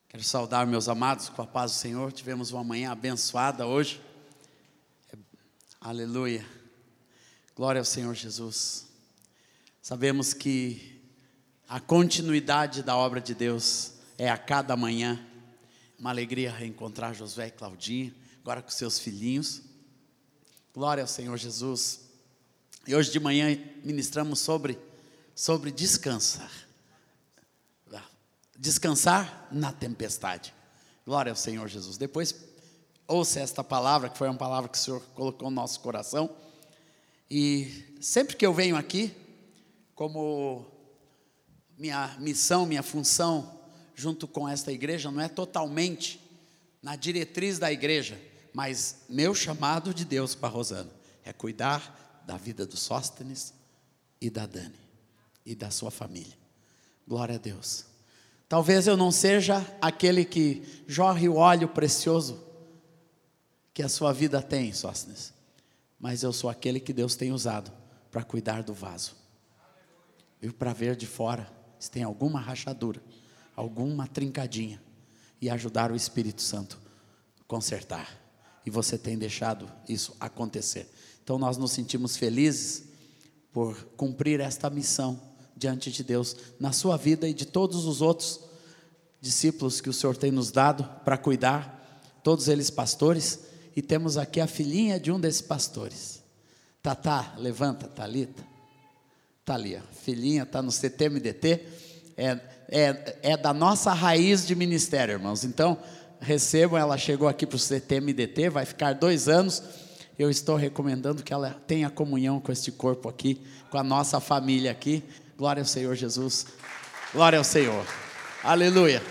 Quero saudar meus amados com a paz do Senhor. Tivemos uma manhã abençoada hoje. Aleluia. Glória ao Senhor Jesus. Sabemos que a continuidade da obra de Deus é a cada manhã. Uma alegria reencontrar Josué e Claudinha, agora com seus filhinhos. Glória ao Senhor Jesus. E hoje de manhã ministramos sobre descansar. Descansar na tempestade. Glória ao Senhor Jesus. Depois ouça esta palavra, que foi uma palavra que o Senhor colocou no nosso coração. E sempre que eu venho aqui, como minha missão, minha função, junto com esta igreja, não é totalmente na diretriz da igreja, mas meu chamado de Deus para a Rosana é cuidar da vida do Sóstenes e da Dani e da sua família. Glória a Deus. Talvez eu não seja aquele que jorre o óleo precioso que a sua vida tem, Sóstenes, mas eu sou aquele que Deus tem usado para cuidar do vaso e para ver de fora se tem alguma rachadura, alguma trincadinha, e ajudar o Espírito Santo a consertar. E você tem deixado isso acontecer. Então nós nos sentimos felizes por cumprir esta missão diante de Deus, na sua vida e de todos os outros discípulos que o Senhor tem nos dado para cuidar, todos eles pastores, e temos aqui a filhinha de um desses pastores. Tatá, levanta, Thalita. Está ali, a filhinha está no CTMDT, é da nossa raiz de ministério, irmãos. Então, recebam, ela chegou aqui para o CTMDT, vai ficar 2 anos. Eu estou recomendando que ela tenha comunhão com este corpo aqui, com a nossa família aqui. Glória ao Senhor Jesus. Glória ao Senhor. Aleluia.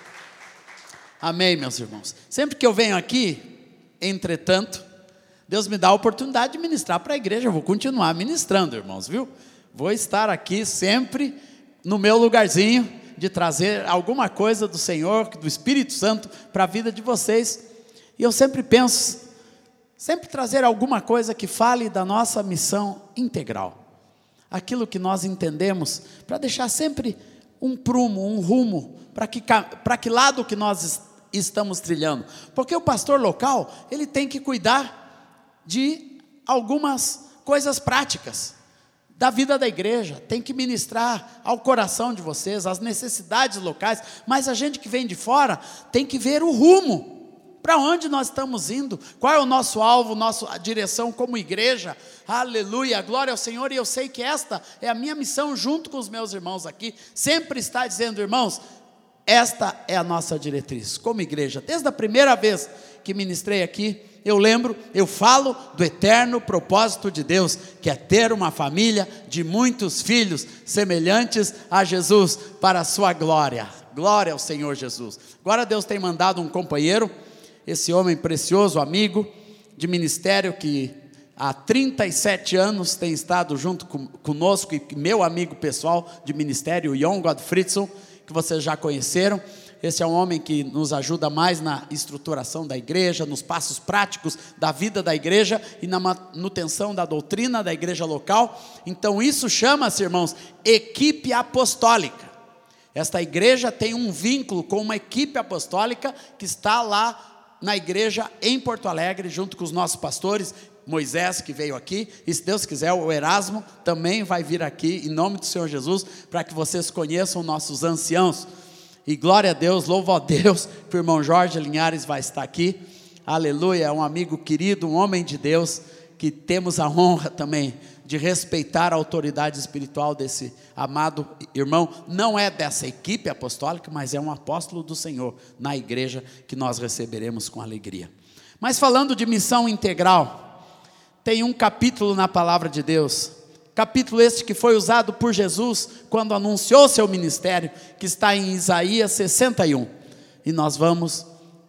Amém, meus irmãos. Sempre que eu venho aqui, entretanto, Deus me dá a oportunidade de ministrar para a igreja. Eu vou continuar ministrando, irmãos, viu? Vou estar aqui sempre no meu lugarzinho de trazer alguma coisa do Senhor, do Espírito Santo para a vida de vocês. E eu sempre penso, sempre trazer alguma coisa que fale da nossa missão integral. Aquilo que nós entendemos, para deixar sempre um prumo, um rumo, para que lado que nós estamos trilhando. Porque o pastor local, ele tem que cuidar de algumas coisas práticas da vida da igreja, tem que ministrar ao coração de vocês, as necessidades locais, mas a gente que vem de fora, tem que ver o rumo, para onde nós estamos indo, qual é o nosso alvo, nossa direção como igreja. Aleluia, glória ao Senhor. E eu sei que esta é a minha missão junto com os meus irmãos aqui, sempre está dizendo, irmãos, esta é a nossa diretriz como igreja. Desde a primeira vez que ministrei aqui, eu falo do eterno propósito de Deus, que é ter uma família de muitos filhos, semelhantes a Jesus, para a sua glória. Glória ao Senhor Jesus. Agora Deus tem mandado um companheiro, esse homem precioso, amigo de ministério, que há 37 anos tem estado junto conosco, e meu amigo pessoal de ministério, o Jon Godfridsson, que vocês já conheceram. Esse é um homem que nos ajuda mais na estruturação da igreja, nos passos práticos da vida da igreja e na manutenção da doutrina da igreja local. Então isso chama-se, irmãos, equipe apostólica. Esta igreja tem um vínculo com uma equipe apostólica que está lá na igreja em Porto Alegre, junto com os nossos pastores, Moisés, que veio aqui, e se Deus quiser, o Erasmo também vai vir aqui, em nome do Senhor Jesus, para que vocês conheçam nossos anciãos. E glória a Deus, louvo a Deus, que o irmão Jorge Linhares vai estar aqui. Aleluia, é um amigo querido, um homem de Deus, que temos a honra também de respeitar a autoridade espiritual desse amado irmão. Não é dessa equipe apostólica, mas é um apóstolo do Senhor na igreja, que nós receberemos com alegria. Mas falando de missão integral, tem um capítulo na palavra de Deus, capítulo este que foi usado por Jesus quando anunciou seu ministério, que está em Isaías 61, e nós vamos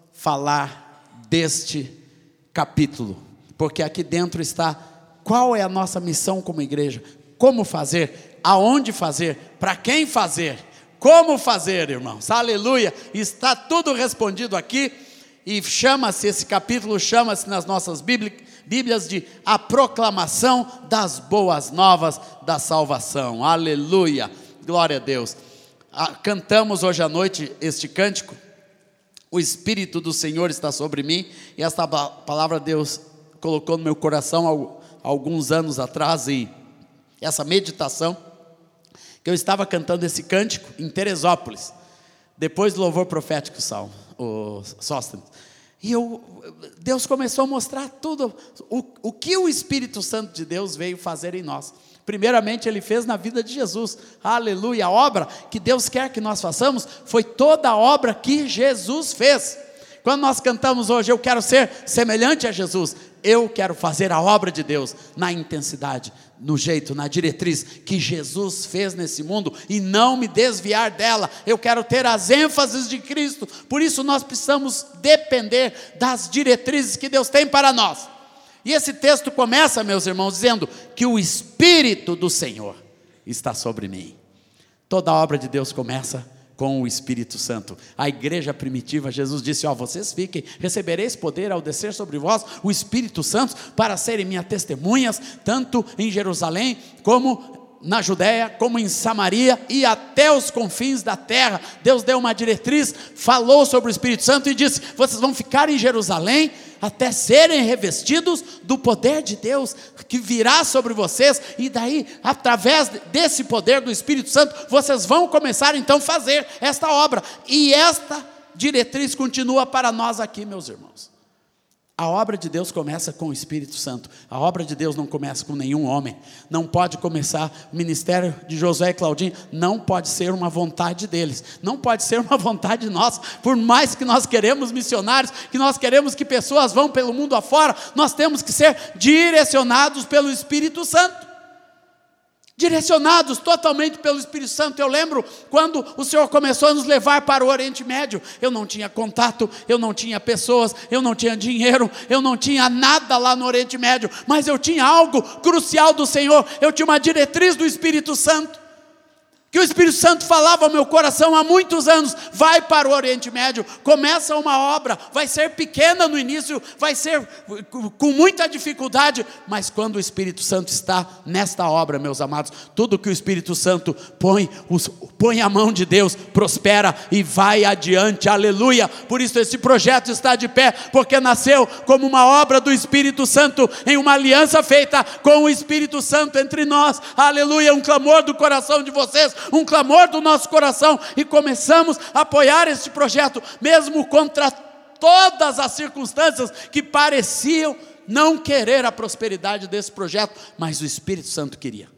falar deste capítulo, porque aqui dentro está qual é a nossa missão como igreja, como fazer, aonde fazer, para quem fazer, como fazer, irmãos, aleluia. Está tudo respondido aqui, e esse capítulo chama-se nas nossas Bíblias de a proclamação das boas novas da salvação. Aleluia, glória a Deus. Cantamos hoje à noite este cântico, O Espírito do Senhor está sobre mim, e esta palavra Deus colocou no meu coração há alguns anos atrás, e essa meditação, que eu estava cantando esse cântico em Teresópolis, depois do louvor profético o Sóstenes, e Deus começou a mostrar tudo, o que o Espírito Santo de Deus veio fazer em nós. Primeiramente Ele fez na vida de Jesus, aleluia. A obra que Deus quer que nós façamos, foi toda a obra que Jesus fez. Quando nós cantamos hoje, eu quero ser semelhante a Jesus, eu quero fazer a obra de Deus, na intensidade, no jeito, na diretriz, que Jesus fez nesse mundo, e não me desviar dela. Eu quero ter as ênfases de Cristo, por isso nós precisamos depender das diretrizes que Deus tem para nós. E esse texto começa, meus irmãos, dizendo que o Espírito do Senhor está sobre mim. Toda a obra de Deus começa com o Espírito Santo. A igreja primitiva, Jesus disse, vocês fiquem, recebereis poder ao descer sobre vós o Espírito Santo, para serem minhas testemunhas, tanto em Jerusalém, como na Judéia, como em Samaria, e até os confins da terra. Deus deu uma diretriz, falou sobre o Espírito Santo, e disse, vocês vão ficar em Jerusalém, até serem revestidos do poder de Deus, que virá sobre vocês, e daí, através desse poder do Espírito Santo, vocês vão começar então a fazer esta obra, e esta diretriz continua para nós aqui, meus irmãos. A obra de Deus começa com o Espírito Santo. A obra de Deus não começa com nenhum homem. Não pode começar o ministério de Josué e Claudinho. Não pode ser uma vontade deles. Não pode ser uma vontade nossa. Por mais que nós queremos missionários, que nós queremos que pessoas vão pelo mundo afora, nós temos que ser direcionados pelo Espírito Santo. Direcionados totalmente pelo Espírito Santo. Eu lembro quando o Senhor começou a nos levar para o Oriente Médio, eu não tinha contato, eu não tinha pessoas, eu não tinha dinheiro, eu não tinha nada lá no Oriente Médio, mas eu tinha algo crucial do Senhor, eu tinha uma diretriz do Espírito Santo, que o Espírito Santo falava ao meu coração há muitos anos: vai para o Oriente Médio, começa uma obra, vai ser pequena no início, vai ser com muita dificuldade, mas quando o Espírito Santo está nesta obra, meus amados, tudo que o Espírito Santo põe a mão de Deus, prospera e vai adiante, aleluia. Por isso esse projeto está de pé, porque nasceu como uma obra do Espírito Santo, em uma aliança feita com o Espírito Santo entre nós, aleluia. Um clamor do coração de vocês, um clamor do nosso coração, e começamos a apoiar este projeto, mesmo contra todas as circunstâncias que pareciam não querer a prosperidade desse projeto, mas o Espírito Santo queria.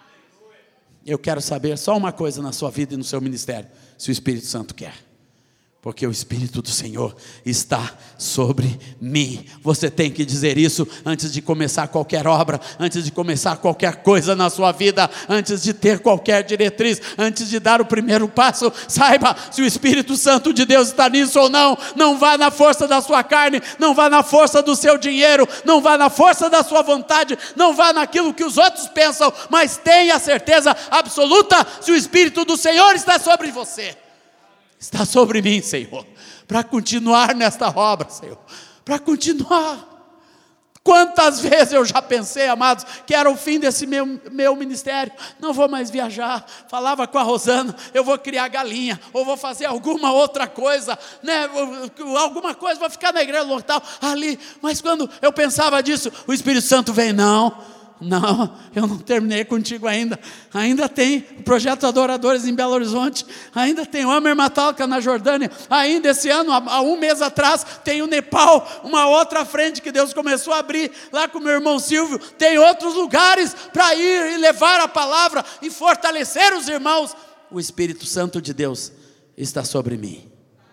Eu quero saber só uma coisa na sua vida e no seu ministério: se o Espírito Santo quer. Porque o Espírito do Senhor está sobre mim. Você tem que dizer isso antes de começar qualquer obra, antes de começar qualquer coisa na sua vida, antes de ter qualquer diretriz, antes de dar o primeiro passo. Saiba se o Espírito Santo de Deus está nisso ou não. Não vá na força da sua carne, não vá na força do seu dinheiro, não vá na força da sua vontade, não vá naquilo que os outros pensam, mas tenha certeza absoluta se o Espírito do Senhor está sobre você. Está sobre mim, Senhor, para continuar nesta obra, Senhor, para continuar. Quantas vezes eu já pensei, amados, que era o fim desse meu ministério, não vou mais viajar. Falava com a Rosana: eu vou criar galinha, ou vou fazer alguma outra coisa, né? Alguma coisa, vou ficar na igreja local ali. Mas quando eu pensava disso, o Espírito Santo vem: não, eu não terminei contigo ainda. Ainda tem o projeto Adoradores em Belo Horizonte, ainda tem o Amer Matalca na Jordânia, ainda esse ano, há um mês atrás, tem o Nepal, uma outra frente que Deus começou a abrir lá com meu irmão Silvio. Tem outros lugares para ir e levar a palavra e fortalecer os irmãos. O Espírito Santo de Deus está sobre mim,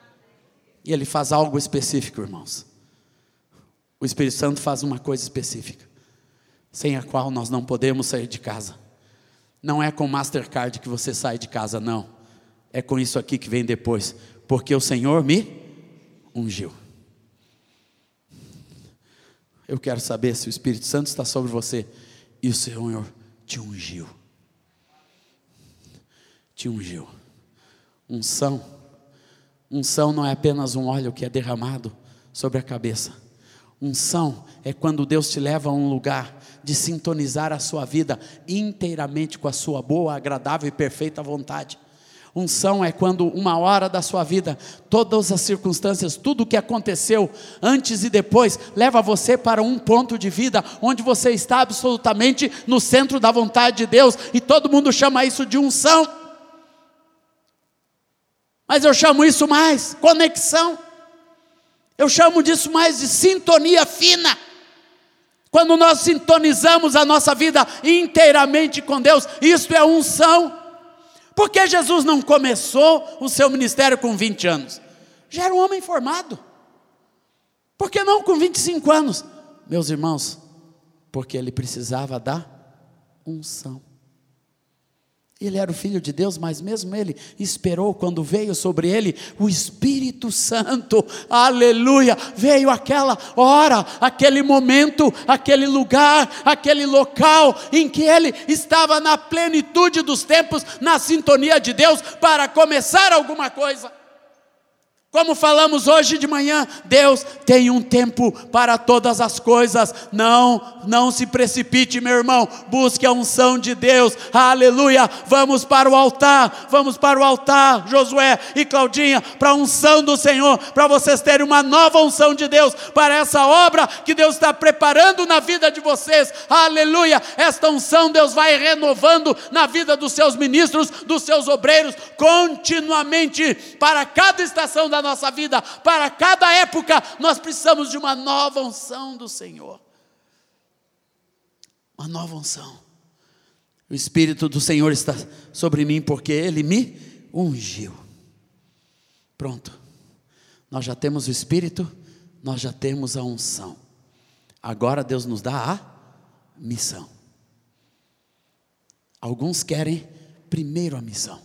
e Ele faz algo específico, irmãos. O Espírito Santo faz uma coisa específica, sem a qual nós não podemos sair de casa. Não é com Mastercard que você sai de casa, não. É com isso aqui que vem depois. Porque o Senhor me ungiu. Eu quero saber se o Espírito Santo está sobre você e o Senhor te ungiu. Te ungiu. Unção não é apenas um óleo que é derramado sobre a cabeça. Unção é quando Deus te leva a um lugar de sintonizar a sua vida inteiramente com a sua boa, agradável e perfeita vontade. Unção é quando uma hora da sua vida, todas as circunstâncias, tudo o que aconteceu antes e depois, leva você para um ponto de vida, onde você está absolutamente no centro da vontade de Deus, e todo mundo chama isso de unção. Mas eu chamo isso mais conexão, eu chamo disso mais de sintonia fina. Quando nós sintonizamos a nossa vida inteiramente com Deus, isso é unção. Por que Jesus não começou o seu ministério com 20 anos? Já era um homem formado. Por que não com 25 anos? Meus irmãos, porque ele precisava da unção. Ele era o Filho de Deus, mas mesmo ele esperou quando veio sobre ele o Espírito Santo, aleluia, veio aquela hora, aquele momento, aquele lugar, aquele local, em que ele estava na plenitude dos tempos, na sintonia de Deus, para começar alguma coisa. Como falamos hoje de manhã, Deus tem um tempo para todas as coisas. Não se precipite, meu irmão, busque a unção de Deus, aleluia. Vamos para o altar, Josué e Claudinha, para a unção do Senhor, para vocês terem uma nova unção de Deus, para essa obra que Deus está preparando na vida de vocês, aleluia. Esta unção Deus vai renovando na vida dos seus ministros, dos seus obreiros, continuamente, para cada estação da nossa vida, para cada época, nós precisamos de uma nova unção do Senhor. Uma nova unção. O Espírito do Senhor está sobre mim, porque Ele me ungiu. Pronto. Nós já temos o Espírito, nós já temos a unção. Agora Deus nos dá a missão. Alguns querem primeiro a missão.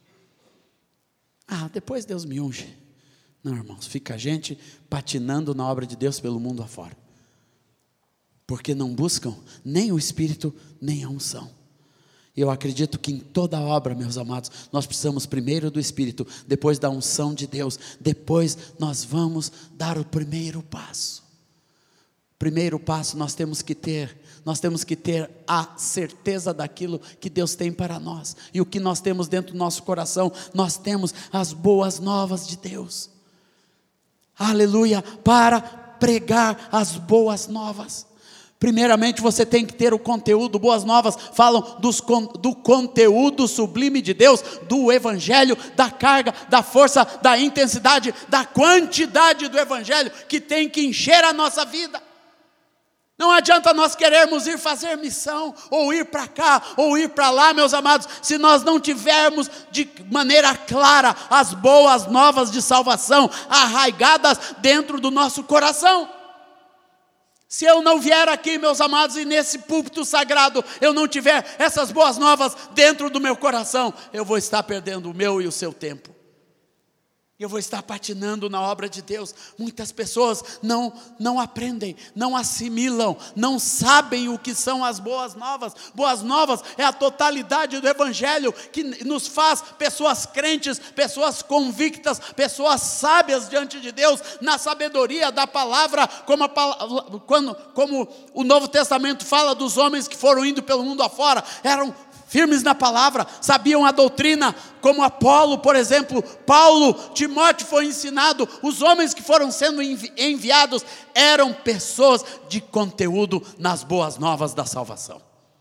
Depois Deus me unge. Não, irmãos, fica a gente patinando na obra de Deus pelo mundo afora, porque não buscam nem o Espírito, nem a unção. Eu acredito que em toda obra, meus amados, nós precisamos primeiro do Espírito, depois da unção de Deus, depois nós vamos dar o primeiro passo. Primeiro passo nós temos que ter a certeza daquilo que Deus tem para nós, e o que nós temos dentro do nosso coração, nós temos as boas novas de Deus, aleluia, para pregar as boas novas. Primeiramente você tem que ter o conteúdo. Boas novas falam do conteúdo sublime de Deus, do Evangelho, da carga, da força, da intensidade, da quantidade do Evangelho, que tem que encher a nossa vida. Não adianta nós querermos ir fazer missão, ou ir para cá, ou ir para lá, meus amados, se nós não tivermos de maneira clara as boas novas de salvação arraigadas dentro do nosso coração. Se eu não vier aqui, meus amados, e nesse púlpito sagrado eu não tiver essas boas novas dentro do meu coração, eu vou estar perdendo o meu e o seu tempo. Eu vou estar patinando na obra de Deus. Muitas pessoas não aprendem, não assimilam, não sabem o que são as boas novas. Boas novas é a totalidade do Evangelho, que nos faz pessoas crentes, pessoas convictas, pessoas sábias diante de Deus, na sabedoria da palavra, como o Novo Testamento fala dos homens que foram indo pelo mundo afora, eram firmes na palavra, sabiam a doutrina, como Apolo, por exemplo, Paulo, Timóteo foi ensinado. Os homens que foram sendo enviados eram pessoas de conteúdo nas boas novas da salvação.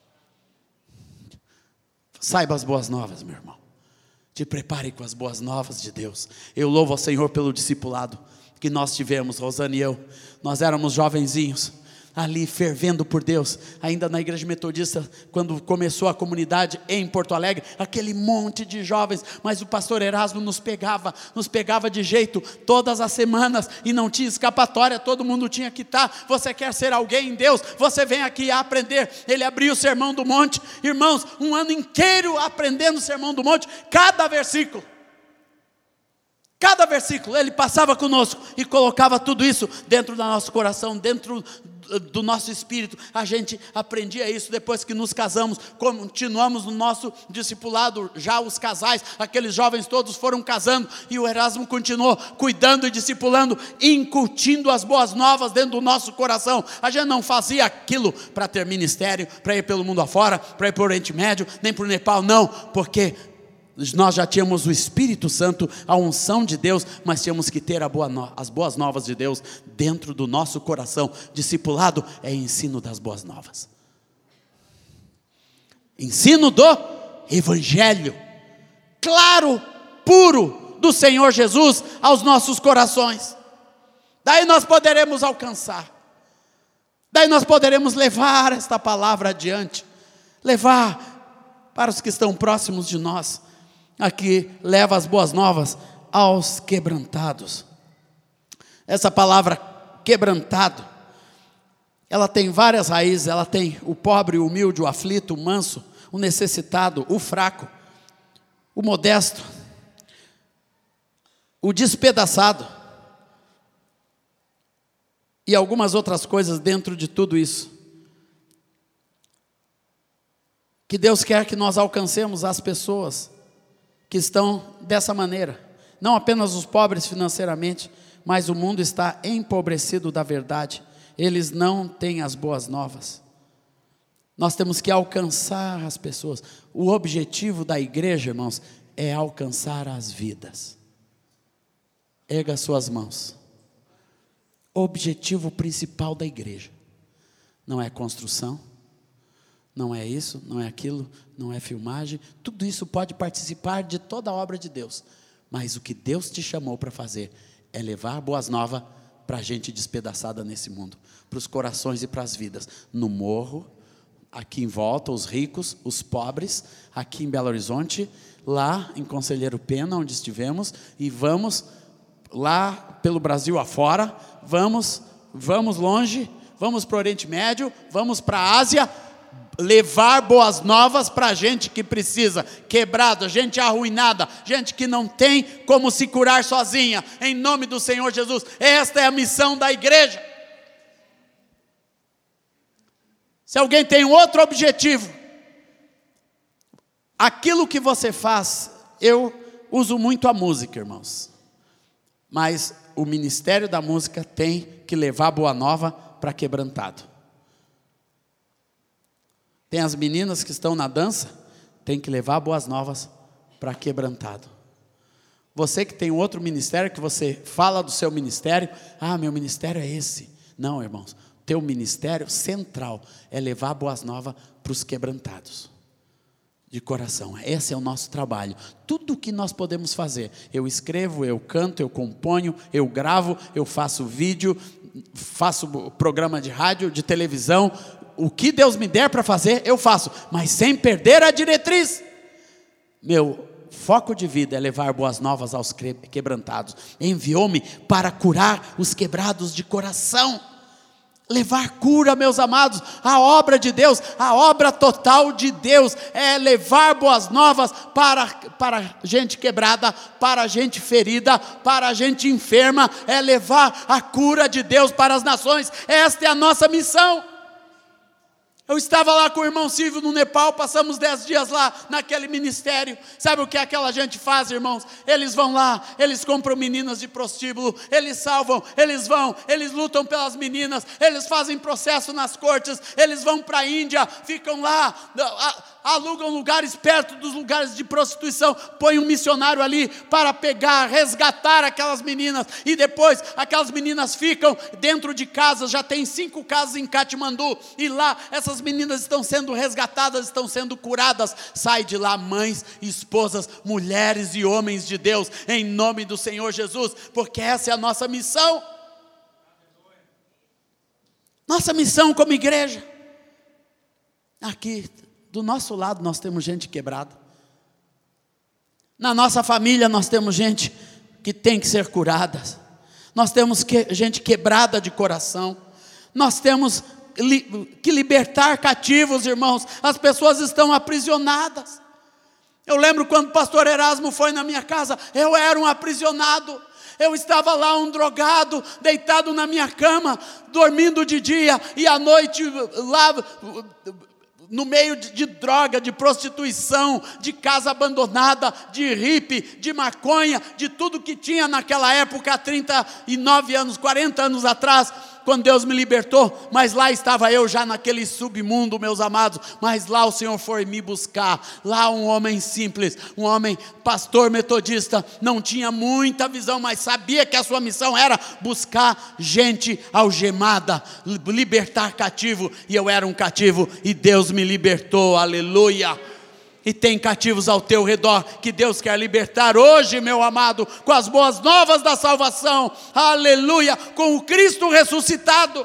Saiba as boas novas, meu irmão. Te prepare com as boas novas de Deus. Eu louvo ao Senhor pelo discipulado que nós tivemos, Rosane e eu. Nós éramos jovenzinhos, ali fervendo por Deus, ainda na igreja metodista, quando começou a comunidade em Porto Alegre, aquele monte de jovens, mas o pastor Erasmo nos pegava de jeito, todas as semanas, e não tinha escapatória, todo mundo tinha que estar. Você quer ser alguém em Deus, você vem aqui aprender. Ele abriu o Sermão do Monte, irmãos, um ano inteiro aprendendo o Sermão do Monte, cada versículo, ele passava conosco e colocava tudo isso dentro do nosso coração, dentro do nosso espírito. A gente aprendia isso. Depois que nos casamos, continuamos no nosso discipulado, já os casais, aqueles jovens todos foram casando, e o Erasmo continuou cuidando e discipulando, incutindo as boas novas dentro do nosso coração. A gente não fazia aquilo para ter ministério, para ir pelo mundo afora, para ir para o Oriente Médio, nem para o Nepal, não, porque Nós já tínhamos o Espírito Santo, a unção de Deus, mas tínhamos que ter as boas novas de Deus dentro do nosso coração. Discipulado é ensino das boas novas. Ensino do Evangelho, claro, puro, do Senhor Jesus aos nossos corações. Daí nós poderemos alcançar. Daí nós poderemos levar esta palavra adiante. Levar para os que estão próximos de nós. Aqui, leva as boas novas aos quebrantados. Essa palavra quebrantado, ela tem várias raízes. Ela tem o pobre, o humilde, o aflito, o manso, o necessitado, o fraco, o modesto, o despedaçado e algumas outras coisas dentro de tudo isso. Que Deus quer que nós alcancemos as pessoas que estão dessa maneira. Não apenas os pobres financeiramente, mas o mundo está empobrecido da verdade. Eles não têm as boas novas. Nós temos que alcançar as pessoas. O objetivo da igreja, irmãos, é alcançar as vidas. Erga as suas mãos. O objetivo principal da igreja não é construção, não é isso, não é aquilo, não é filmagem. Tudo isso pode participar de toda a obra de Deus, mas o que Deus te chamou para fazer é levar boas novas para a gente despedaçada nesse mundo, para os corações e para as vidas, no morro, aqui em volta, os ricos, os pobres, aqui em Belo Horizonte, lá em Conselheiro Pena, onde estivemos, e vamos lá pelo Brasil afora, vamos longe, vamos para o Oriente Médio, vamos para a Ásia, levar boas novas para a gente que precisa, quebrada, gente arruinada, gente que não tem como se curar sozinha, em nome do Senhor Jesus. Esta é a missão da igreja. Se alguém tem um outro objetivo, aquilo que você faz, eu uso muito a música, irmãos, mas o ministério da música tem que levar boa nova para quebrantado. Tem as meninas que estão na dança, tem que levar boas novas para quebrantado. Você que tem outro ministério, que você fala do seu ministério, meu ministério é esse. Não, irmãos, teu ministério central é levar boas novas para os quebrantados de coração. Esse é o nosso trabalho. Tudo o que nós podemos fazer, eu escrevo, eu canto, eu componho, eu gravo, eu faço vídeo, faço programa de rádio, de televisão. O que Deus me der para fazer, eu faço, mas sem perder a diretriz. Meu foco de vida é levar boas novas aos quebrantados. Enviou-me para curar os quebrados de coração. Levar cura, meus amados, a obra de Deus, a obra total de Deus é levar boas novas para gente quebrada, para gente ferida, para gente enferma, é levar a cura de Deus para as nações. Esta é a nossa missão. Eu estava lá com o irmão Silvio no Nepal, passamos 10 dias lá naquele ministério. Sabe o que aquela gente faz, irmãos? Eles vão lá, eles compram meninas de prostíbulo, eles salvam, eles vão, eles lutam pelas meninas, eles fazem processo nas cortes, eles vão para a Índia, ficam lá, alugam lugares perto dos lugares de prostituição, põem um missionário ali para pegar, resgatar aquelas meninas, e depois aquelas meninas ficam dentro de casas. Já tem 5 casas em Katmandu, e lá essas meninas estão sendo resgatadas, estão sendo curadas. Sai de lá mães, esposas, mulheres e homens de Deus, em nome do Senhor Jesus, porque essa é a nossa missão. Nossa missão como igreja. Aqui do nosso lado nós temos gente quebrada. Na nossa família nós temos gente que tem que ser curada. Nós temos gente quebrada de coração. Nós temos que libertar cativos, irmãos. As pessoas estão aprisionadas. Eu lembro quando o pastor Erasmo foi na minha casa, eu era um aprisionado. Eu estava lá, um drogado, deitado na minha cama, dormindo de dia, e à noite lá no meio de droga, de prostituição, de casa abandonada, de hippie, de maconha, de tudo que tinha naquela época, há 39 anos, 40 anos atrás. quando Deus me libertou, mas lá estava eu já naquele submundo, meus amados, mas lá o Senhor foi me buscar. Lá um homem simples, um homem pastor metodista, não tinha muita visão, mas sabia que a sua missão era buscar gente algemada, libertar cativo, e eu era um cativo, e Deus me libertou, aleluia. E tem cativos ao teu redor, que Deus quer libertar hoje, meu amado, com as boas novas da salvação, aleluia, com o Cristo ressuscitado.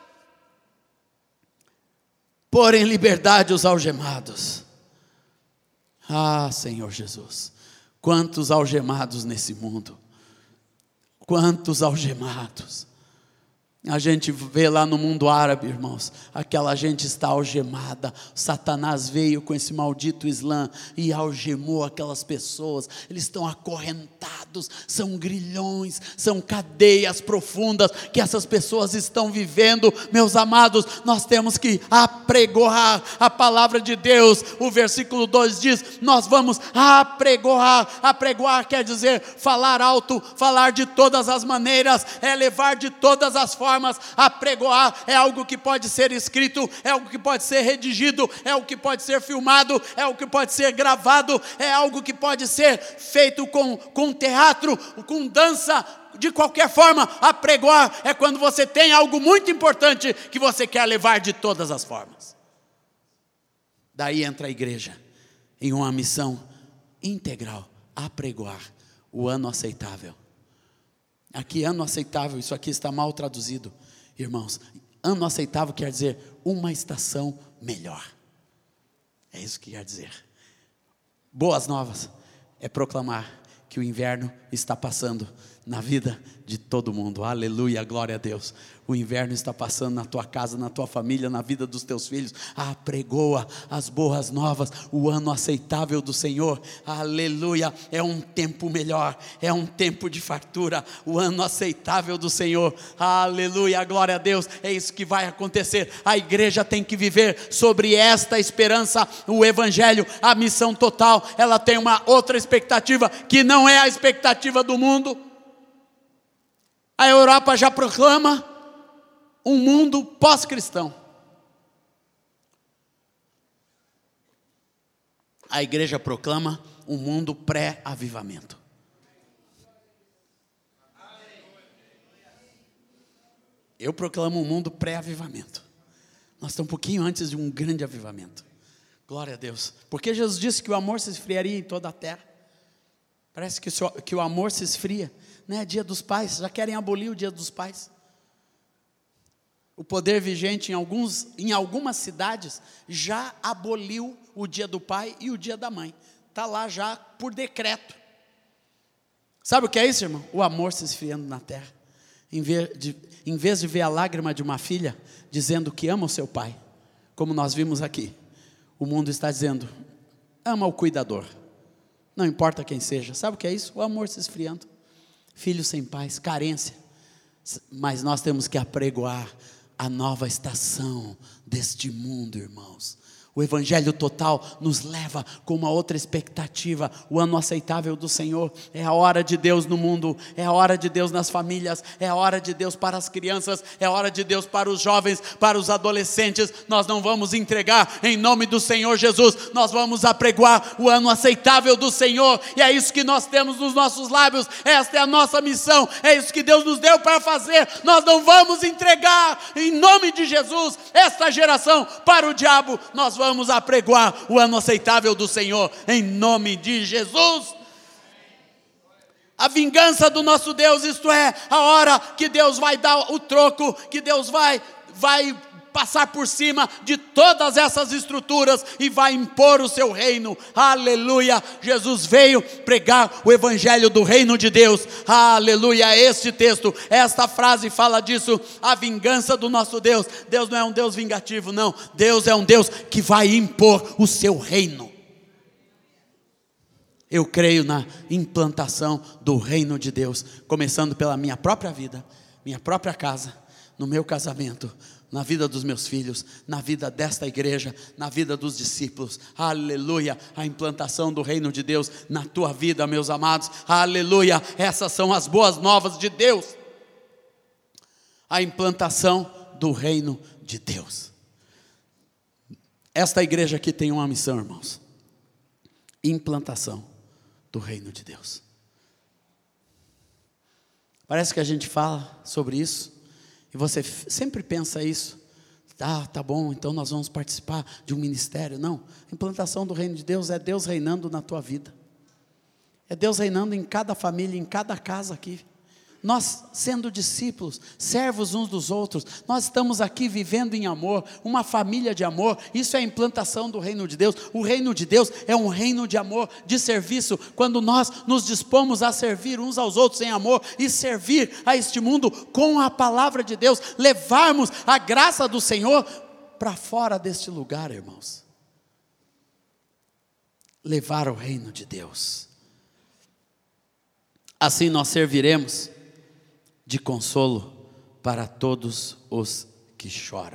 Pôr em liberdade os algemados. Ah, Senhor Jesus, quantos algemados nesse mundo, quantos algemados. A gente vê lá no mundo árabe, irmãos, aquela gente está algemada. Satanás veio com esse maldito Islã e algemou aquelas pessoas. Eles estão acorrentados, são grilhões, são cadeias profundas que essas pessoas estão vivendo. Meus amados, nós temos que apregoar a palavra de Deus. O versículo 2 diz, nós vamos apregoar. Apregoar quer dizer falar alto, falar de todas as maneiras, é levar de todas as formas. Apregoar é algo que pode ser escrito, é algo que pode ser redigido, é algo que pode ser filmado, é algo que pode ser gravado, é algo que pode ser feito com teatro, com dança, de qualquer forma. Apregoar é quando você tem algo muito importante que você quer levar de todas as formas. Daí entra a igreja em uma missão integral, apregoar o ano aceitável. Aqui, ano aceitável, isso aqui está mal traduzido, irmãos. Ano aceitável quer dizer uma estação melhor. É isso que quer dizer. Boas novas é proclamar que o inverno está passando na vida de todo mundo. Aleluia, glória a Deus. O inverno está passando na tua casa, na tua família, na vida dos teus filhos. Apregoa as boas novas, o ano aceitável do Senhor. Aleluia, é um tempo melhor, é um tempo de fartura, o ano aceitável do Senhor. Aleluia, glória a Deus. É isso que vai acontecer. A igreja tem que viver sobre esta esperança. O evangelho, a missão total, ela tem uma outra expectativa, que não é a expectativa do mundo. A Europa já proclama um mundo pós-cristão. A igreja proclama um mundo pré-avivamento. Eu proclamo um mundo pré-avivamento. Nós estamos um pouquinho antes de um grande avivamento. Glória a Deus. Porque Jesus disse que o amor se esfriaria em toda a terra. Parece que o amor se esfria. Né? Dia dos Pais, já querem abolir o Dia dos Pais. O poder vigente em algumas cidades já aboliu o Dia do Pai e o Dia da Mãe. Está lá já por decreto. Sabe o que é isso, irmão? O amor se esfriando na terra. Em vez de ver a lágrima de uma filha dizendo que ama o seu pai, como nós vimos aqui, o mundo está dizendo, ama o cuidador, não importa quem seja. Sabe o que é isso? O amor se esfriando. Filhos sem pais, carência. Mas nós temos que apregoar a nova estação deste mundo, irmãos. O evangelho total nos leva com uma outra expectativa. O ano aceitável do Senhor é a hora de Deus no mundo, é a hora de Deus nas famílias, é a hora de Deus para as crianças, é a hora de Deus para os jovens, para os adolescentes. Nós não vamos entregar em nome do Senhor Jesus, nós vamos apregoar o ano aceitável do Senhor, e é isso que nós temos nos nossos lábios. Esta é a nossa missão, é isso que Deus nos deu para fazer. Nós não vamos entregar em nome de Jesus esta geração para o diabo. Nós vamos apregoar o ano aceitável do Senhor, em nome de Jesus. A vingança do nosso Deus, isto é, a hora que Deus vai dar o troco, que Deus vai passar por cima de todas essas estruturas e vai impor o seu reino. Aleluia, Jesus veio pregar o evangelho do reino de Deus. Aleluia, este texto, esta frase fala disso, a vingança do nosso Deus. Deus não é um Deus vingativo, não. Deus é um Deus que vai impor o seu reino. Eu creio na implantação do reino de Deus, começando pela minha própria vida, minha própria casa, no meu casamento, na vida dos meus filhos, na vida desta igreja, na vida dos discípulos. Aleluia, a implantação do reino de Deus na tua vida, meus amados. Aleluia, essas são as boas novas de Deus. a implantação do reino de Deus. Esta igreja aqui tem uma missão, irmãos: implantação do reino de Deus. Parece que a gente fala sobre isso, e você sempre pensa isso. Tá bom, então nós vamos participar de um ministério. Não, a implantação do reino de Deus é Deus reinando na tua vida. É Deus reinando em cada família, em cada casa aqui. Nós, sendo discípulos, servos uns dos outros, nós estamos aqui vivendo em amor, uma família de amor. Isso é a implantação do reino de Deus. O reino de Deus é um reino de amor, de serviço. Quando nós nos dispomos a servir uns aos outros em amor e servir a este mundo com a palavra de Deus, levarmos a graça do Senhor para fora deste lugar, irmãos. Levar o reino de Deus. Assim nós serviremos de consolo para todos os que choram.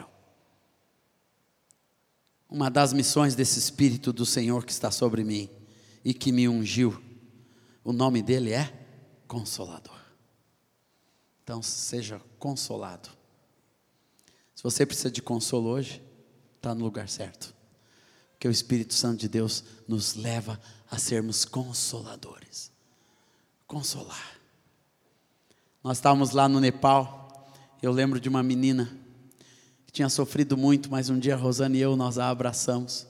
Uma das missões desse Espírito do Senhor que está sobre mim e que me ungiu, o nome dele é Consolador. Então seja consolado. Se você precisa de consolo hoje, está no lugar certo. Porque o Espírito Santo de Deus nos leva a sermos consoladores. Consolar. Nós estávamos lá no Nepal. Eu lembro de uma menina que tinha sofrido muito, mas um dia a Rosana e eu, nós a abraçamos.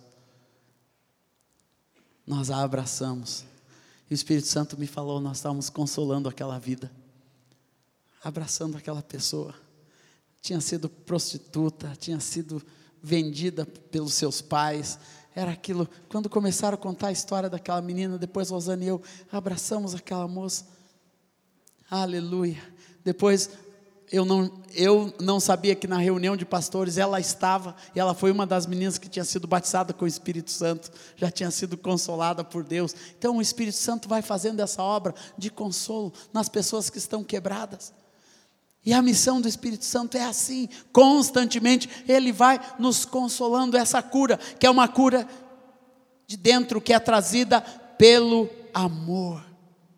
Nós a abraçamos. E o Espírito Santo me falou, nós estávamos consolando aquela vida. Abraçando aquela pessoa. Tinha sido prostituta, tinha sido vendida pelos seus pais. Era aquilo, quando começaram a contar a história daquela menina, depois Rosana e eu abraçamos aquela moça. Aleluia. Depois eu não sabia que na reunião de pastores ela estava, e ela foi uma das meninas que tinha sido batizada com o Espírito Santo, já tinha sido consolada por Deus. Então o Espírito Santo vai fazendo essa obra de consolo nas pessoas que estão quebradas. E a missão do Espírito Santo é assim, constantemente ele vai nos consolando. Essa cura, que é uma cura de dentro, que é trazida pelo amor.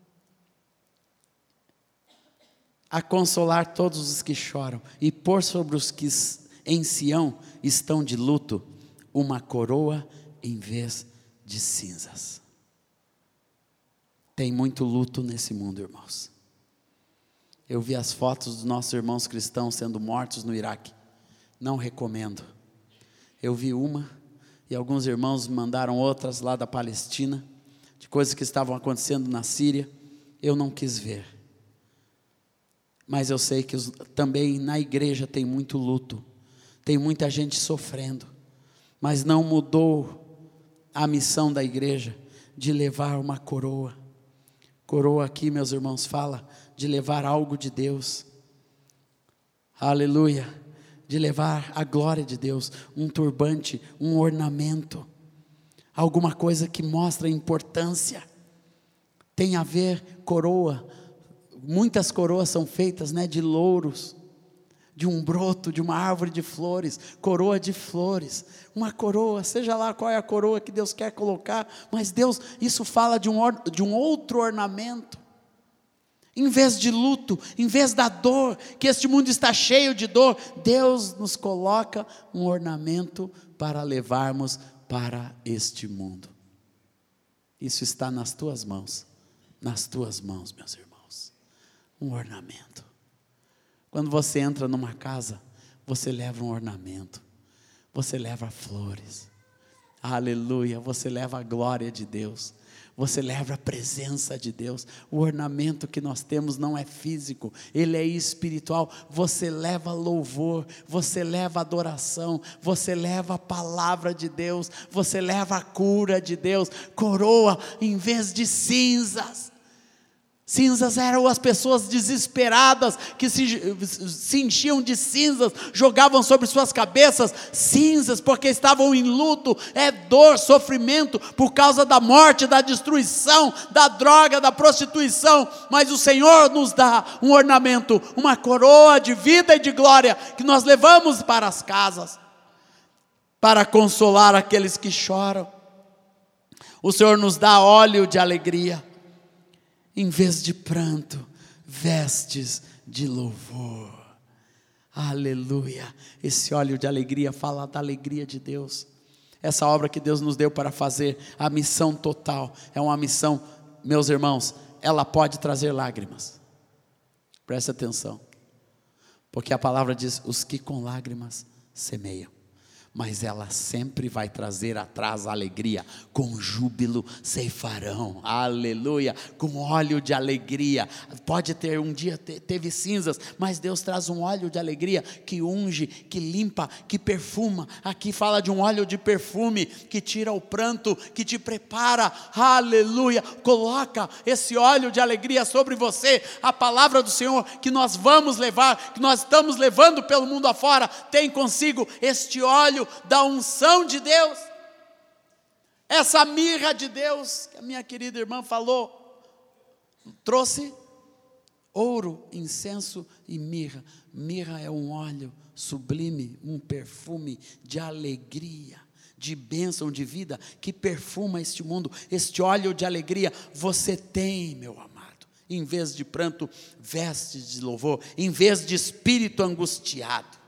A consolar todos os que choram, e pôr sobre os que em Sião estão de luto, uma coroa em vez de cinzas. Tem muito luto nesse mundo, irmãos. Eu vi as fotos dos nossos irmãos cristãos sendo mortos no Iraque. Não recomendo. Eu vi uma, e alguns irmãos me mandaram outras lá da Palestina, de coisas que estavam acontecendo na Síria. Eu não quis ver. Mas eu sei que também na igreja tem muito luto, tem muita gente sofrendo, mas não mudou a missão da igreja de levar uma coroa. Coroa aqui, meus irmãos, fala de levar algo de Deus. Aleluia. De levar a glória de Deus, um turbante, um ornamento, alguma coisa que mostra a importância. Tem a ver coroa. Muitas coroas são feitas, de louros, de um broto, de uma árvore de flores, coroa de flores. Uma coroa, seja lá qual é a coroa que Deus quer colocar, mas Deus, isso fala de um outro ornamento. Em vez de luto, em vez da dor, que este mundo está cheio de dor, Deus nos coloca um ornamento para levarmos para este mundo. Isso está nas tuas mãos, meus irmãos. Um ornamento. Quando você entra numa casa, você leva um ornamento, você leva flores, aleluia, você leva a glória de Deus, você leva a presença de Deus. O ornamento que nós temos não é físico, ele é espiritual. Você leva louvor, você leva adoração, você leva a palavra de Deus, você leva a cura de Deus. Coroa em vez de cinzas. Cinzas eram as pessoas desesperadas, que se enchiam de cinzas, jogavam sobre suas cabeças cinzas, porque estavam em luto. É dor, sofrimento, por causa da morte, da destruição, da droga, da prostituição. Mas o Senhor nos dá um ornamento, uma coroa de vida e de glória, que nós levamos para as casas, para consolar aqueles que choram. O Senhor nos dá óleo de alegria. Em vez de pranto, vestes de louvor. Aleluia. Esse óleo de alegria fala da alegria de Deus. Essa obra que Deus nos deu para fazer, a missão total, é uma missão, meus irmãos, ela pode trazer lágrimas. Preste atenção. Porque a palavra diz, os que com lágrimas semeiam. Mas ela sempre vai trazer atrás a alegria, com júbilo ceifarão, aleluia, com óleo de alegria. Pode ter um dia, teve cinzas, mas Deus traz um óleo de alegria, que unge, que limpa, que perfuma. Aqui fala de um óleo de perfume, que tira o pranto, que te prepara, aleluia. Coloca esse óleo de alegria sobre você. A palavra do Senhor que nós vamos levar, que nós estamos levando pelo mundo afora, tem consigo este óleo da unção de Deus, essa mirra de Deus, que a minha querida irmã falou, trouxe ouro, incenso e mirra. Mirra é um óleo sublime, um perfume de alegria, de bênção, de vida, que perfuma este mundo. Este óleo de alegria você tem, meu amado. Em vez de pranto, vestes de louvor, em vez de espírito angustiado,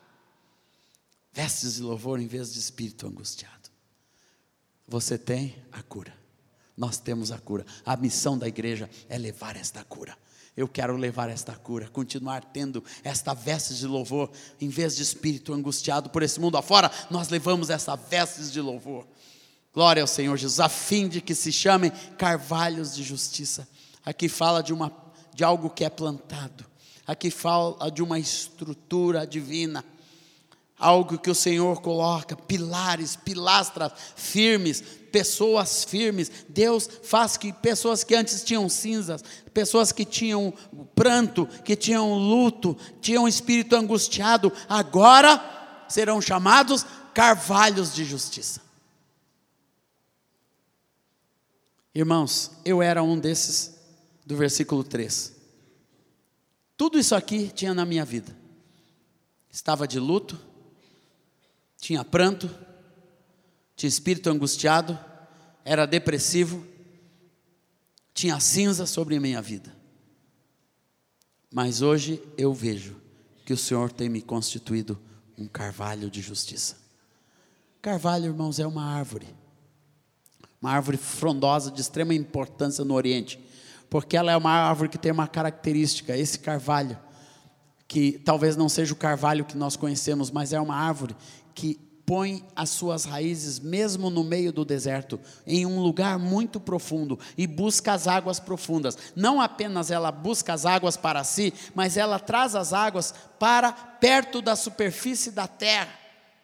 vestes de louvor em vez de espírito angustiado. Você tem a cura. Nós temos a cura. A missão da igreja é levar esta cura. Eu quero levar esta cura, continuar tendo esta veste de louvor, em vez de espírito angustiado por esse mundo afora, nós levamos essa veste de louvor. Glória ao Senhor Jesus, a fim de que se chamem carvalhos de justiça. Aqui fala de algo que é plantado. Aqui fala de uma estrutura divina. Algo que o Senhor coloca, pilares, pilastras firmes, pessoas firmes. Deus faz que pessoas que antes tinham cinzas, pessoas que tinham pranto, que tinham luto, tinham espírito angustiado, agora serão chamados carvalhos de justiça. Irmãos, eu era um desses do versículo 3. Tudo isso aqui tinha na minha vida. Estava de luto, tinha pranto, tinha espírito angustiado, era depressivo, tinha cinza sobre a minha vida. Mas hoje eu vejo que o Senhor tem me constituído um carvalho de justiça. Carvalho, irmãos, é uma árvore frondosa de extrema importância no Oriente, porque ela é uma árvore que tem uma característica, esse carvalho, que talvez não seja o carvalho que nós conhecemos, mas é uma árvore que põe as suas raízes mesmo no meio do deserto, em um lugar muito profundo, e busca as águas profundas. Não apenas ela busca as águas para si, mas ela traz as águas para perto da superfície da terra.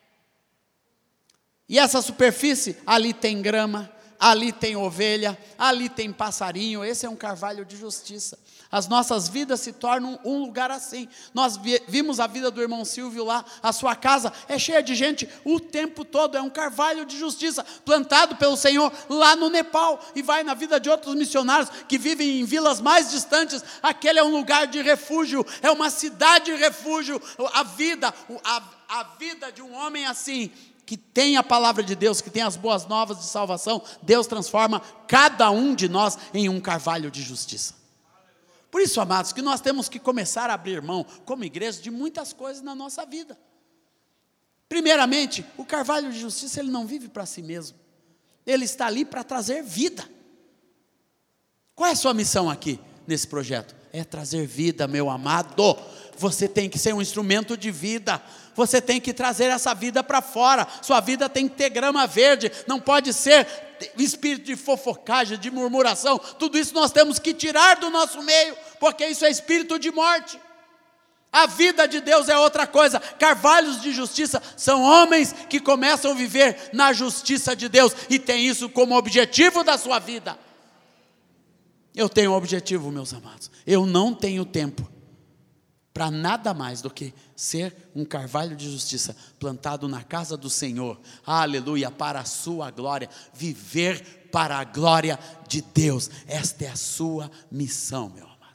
E essa superfície, ali tem grama, ali tem ovelha, ali tem passarinho. Esse é um carvalho de justiça. As nossas vidas se tornam um lugar assim. Nós vimos a vida do irmão Silvio lá, a sua casa é cheia de gente o tempo todo, é um carvalho de justiça, plantado pelo Senhor lá no Nepal, e vai na vida de outros missionários que vivem em vilas mais distantes. Aquele é um lugar de refúgio, é uma cidade de refúgio. A vida de um homem assim, que tem a palavra de Deus, que tem as boas novas de salvação, Deus transforma cada um de nós em um carvalho de justiça. Por isso, amados, que nós temos que começar a abrir mão, como igreja, de muitas coisas na nossa vida. Primeiramente, o carvalho de justiça, ele não vive para si mesmo. Ele está ali para trazer vida. Qual é a sua missão aqui, nesse projeto? É trazer vida, meu amado. Você tem que ser um instrumento de vida. Você tem que trazer essa vida para fora. Sua vida tem que ter grama verde. Não pode ser espírito de fofocagem, de murmuração. Tudo isso nós temos que tirar do nosso meio, porque isso é espírito de morte. A vida de Deus é outra coisa. Carvalhos de justiça são homens que começam a viver na justiça de Deus e tem isso como objetivo da sua vida. Eu tenho um objetivo, meus amados. Eu não tenho tempo para nada mais do que ser um carvalho de justiça plantado na casa do Senhor, aleluia, para a sua glória, viver para a glória de Deus. Esta é a sua missão, meu amado.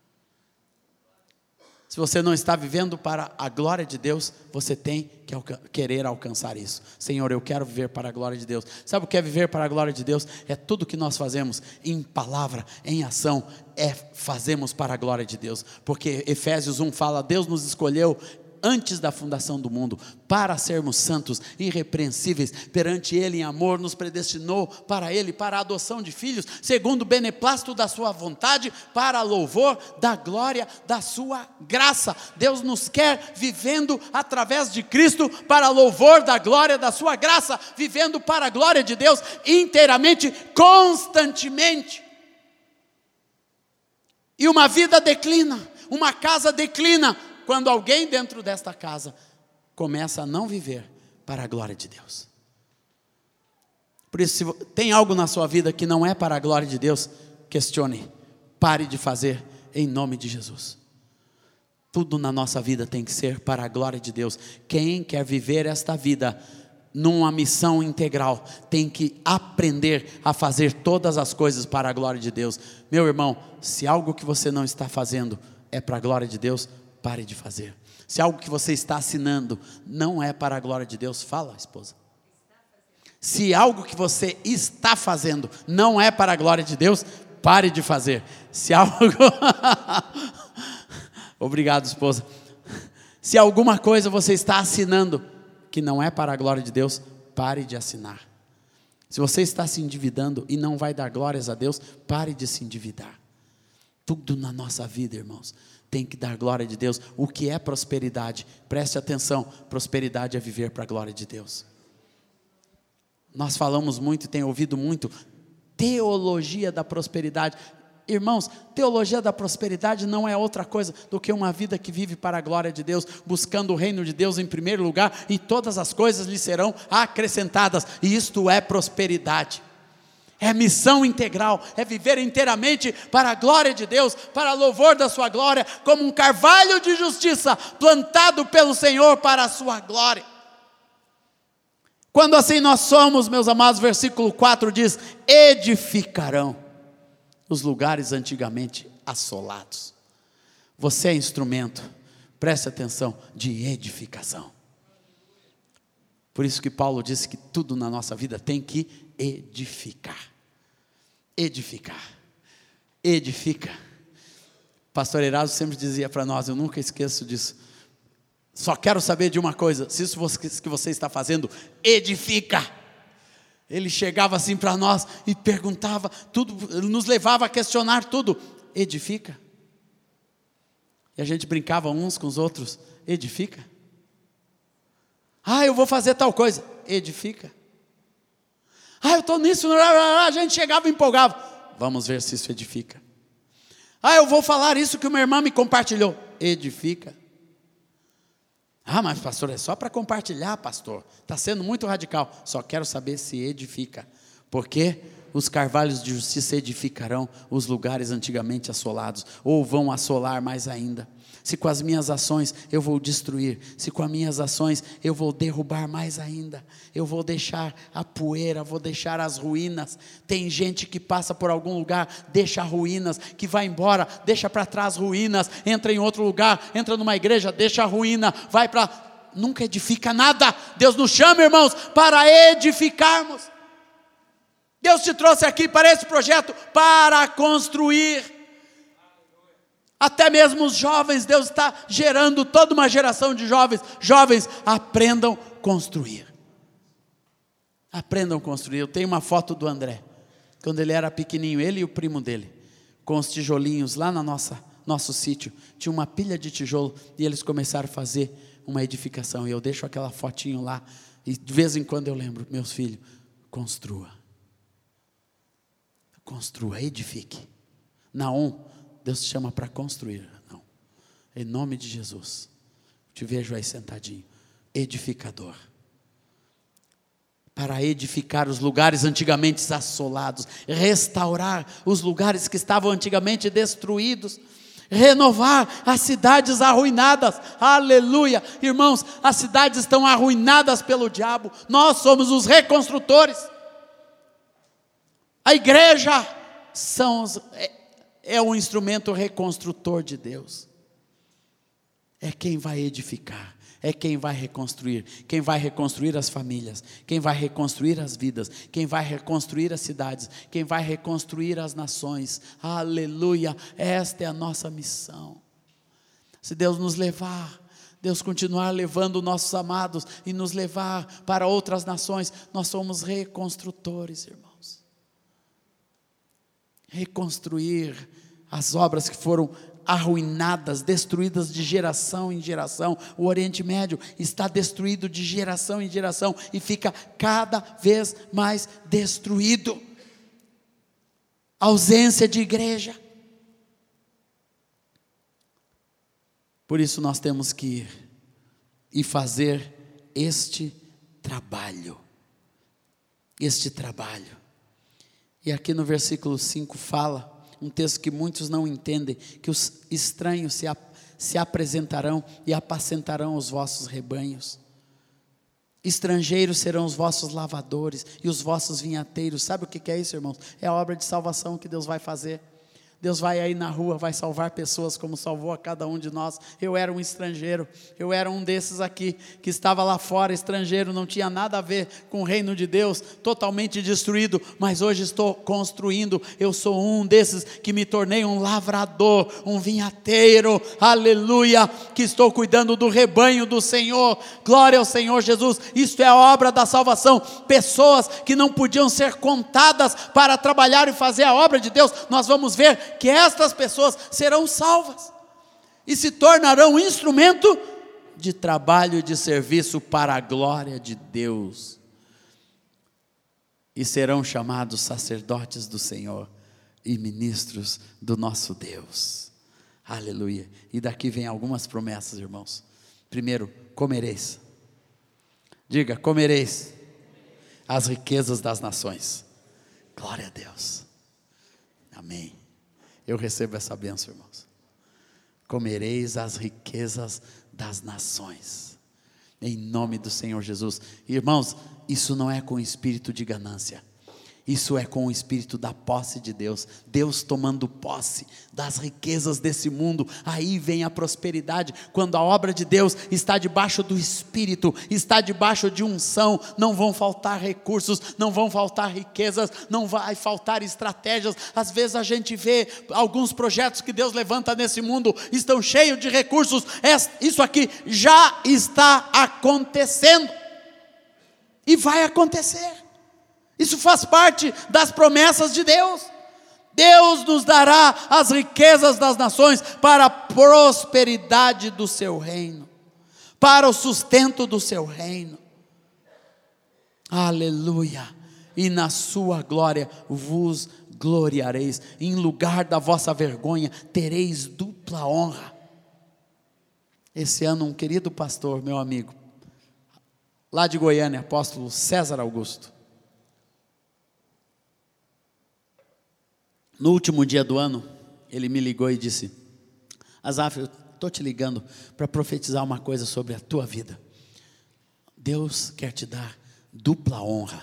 Se você não está vivendo para a glória de Deus, você tem que querer alcançar isso. Senhor, eu quero viver para a glória de Deus. Sabe o que é viver para a glória de Deus? É tudo que nós fazemos em palavra, em ação, fazemos para a glória de Deus. Porque Efésios 1 fala, Deus nos escolheu antes da fundação do mundo, para sermos santos, irrepreensíveis perante Ele em amor, nos predestinou para Ele, para a adoção de filhos, segundo o beneplácito da sua vontade, para louvor da glória da sua graça. Deus nos quer vivendo através de Cristo, para louvor da glória da sua graça, vivendo para a glória de Deus, inteiramente, constantemente. E uma vida declina, uma casa declina, quando alguém dentro desta casa começa a não viver para a glória de Deus. Por isso, se tem algo na sua vida que não é para a glória de Deus, questione, pare de fazer em nome de Jesus. Tudo na nossa vida tem que ser para a glória de Deus. Quem quer viver esta vida numa missão integral, tem que aprender a fazer todas as coisas para a glória de Deus. Meu irmão, se algo que você não está fazendo é para a glória de Deus, pare de fazer. Se algo que você está assinando não é para a glória de Deus, fala, esposa. Se algo que você está fazendo não é para a glória de Deus, pare de fazer. Se algo... Obrigado, esposa. Se alguma coisa você está assinando que não é para a glória de Deus, pare de assinar. Se você está se endividando e não vai dar glórias a Deus, pare de se endividar. Tudo na nossa vida, irmãos, tem que dar glória de Deus. O que é prosperidade? Preste atenção, prosperidade é viver para a glória de Deus. Nós falamos muito e tem ouvido muito teologia da prosperidade. Irmãos, teologia da prosperidade não é outra coisa do que uma vida que vive para a glória de Deus, buscando o reino de Deus em primeiro lugar, e todas as coisas lhe serão acrescentadas, e isto é prosperidade. É missão integral, é viver inteiramente para a glória de Deus, para louvor da sua glória, como um carvalho de justiça, plantado pelo Senhor para a sua glória. Quando assim nós somos, meus amados, versículo 4 diz, edificarão os lugares antigamente assolados. Você é instrumento, preste atenção, de edificação. Por isso que Paulo disse que tudo na nossa vida tem que edificar. Edificar. Edifica. Pastor Erasmo sempre dizia para nós, eu nunca esqueço disso, só quero saber de uma coisa, se isso que você está fazendo edifica. Ele chegava assim para nós e perguntava tudo, ele nos levava a questionar tudo. Edifica? E a gente brincava uns com os outros. Edifica? Ah, eu vou fazer tal coisa. Edifica? Ah, eu estou nisso. A gente chegava e empolgava. Vamos ver se isso edifica. Ah, eu vou falar isso que uma irmã me compartilhou. Edifica? Ah, mas pastor, é só para compartilhar, pastor. Está sendo muito radical. Só quero saber se edifica. Porque os carvalhos de justiça edificarão os lugares antigamente assolados, ou vão assolar mais ainda. Se com as minhas ações eu vou destruir, se com as minhas ações eu vou derrubar mais ainda, eu vou deixar a poeira, vou deixar as ruínas. Tem gente que passa por algum lugar, deixa ruínas, que vai embora, deixa para trás ruínas, entra em outro lugar, entra numa igreja, deixa a ruína, vai para... nunca edifica nada. Deus nos chama, irmãos, para edificarmos. Deus te trouxe aqui para esse projeto, para construir. Até mesmo os jovens, Deus está gerando toda uma geração de jovens. Jovens, aprendam a construir. Aprendam a construir. Eu tenho uma foto do André, quando ele era pequenininho, ele e o primo dele, com os tijolinhos lá na nosso sítio. Tinha uma pilha de tijolo e eles começaram a fazer uma edificação. E eu deixo aquela fotinho lá e de vez em quando eu lembro, meus filhos, construa. Construa, edifique. Naum, Deus te chama para construir. Não. Em nome de Jesus. Te vejo aí sentadinho. Edificador. Para edificar os lugares antigamente assolados. Restaurar os lugares que estavam antigamente destruídos. Renovar as cidades arruinadas. Aleluia. Irmãos, as cidades estão arruinadas pelo diabo. Nós somos os reconstrutores. A igreja é um instrumento reconstrutor de Deus. É quem vai edificar, é quem vai reconstruir as famílias, quem vai reconstruir as vidas, quem vai reconstruir as cidades, quem vai reconstruir as nações. Aleluia, esta é a nossa missão. Se Deus nos levar, Deus continuar levando nossos amados e nos levar para outras nações. Nós somos reconstrutores, irmãos. Reconstruir as obras que foram arruinadas, destruídas de geração em geração. O Oriente Médio está destruído de geração em geração e fica cada vez mais destruído. Ausência de igreja. Por isso nós temos que ir e fazer este trabalho. Este trabalho. E aqui no versículo 5 fala, um texto que muitos não entendem, que os estranhos se apresentarão e apacentarão os vossos rebanhos. Estrangeiros serão os vossos lavadores e os vossos vinhateiros. Sabe o que é isso, irmãos? É a obra de salvação que Deus vai fazer. Deus vai aí na rua, vai salvar pessoas como salvou a cada um de nós. Eu era um estrangeiro, eu era um desses aqui, que estava lá fora, estrangeiro, não tinha nada a ver com o reino de Deus, totalmente destruído, mas hoje estou construindo. Eu sou um desses que me tornei um lavrador, um vinhateiro, aleluia, que estou cuidando do rebanho do Senhor. Glória ao Senhor Jesus. Isto é a obra da salvação. Pessoas que não podiam ser contadas para trabalhar e fazer a obra de Deus, nós vamos ver que estas pessoas serão salvas e se tornarão instrumento de trabalho e de serviço para a glória de Deus, e serão chamados sacerdotes do Senhor e ministros do nosso Deus, aleluia. E daqui vem algumas promessas, irmãos. Primeiro, comereis, diga, comereis as riquezas das nações. Glória a Deus, amém. Eu recebo essa bênção, irmãos. Comereis as riquezas das nações, em nome do Senhor Jesus. Irmãos, isso não é com espírito de ganância, isso é com o espírito da posse de Deus. Deus tomando posse das riquezas desse mundo. Aí vem a prosperidade. Quando a obra de Deus está debaixo do Espírito, está debaixo de unção, não vão faltar recursos, não vão faltar riquezas, não vai faltar estratégias. Às vezes a gente vê alguns projetos que Deus levanta nesse mundo, estão cheios de recursos. Isso aqui já está acontecendo e vai acontecer. Isso faz parte das promessas de Deus. Deus nos dará as riquezas das nações para a prosperidade do seu reino, para o sustento do seu reino. Aleluia. E na sua glória vos gloriareis. Em lugar da vossa vergonha tereis dupla honra. Esse ano um querido pastor, meu amigo, lá de Goiânia, apóstolo César Augusto, no último dia do ano, ele me ligou e disse: Azaf, eu estou te ligando para profetizar uma coisa sobre a tua vida. Deus quer te dar dupla honra.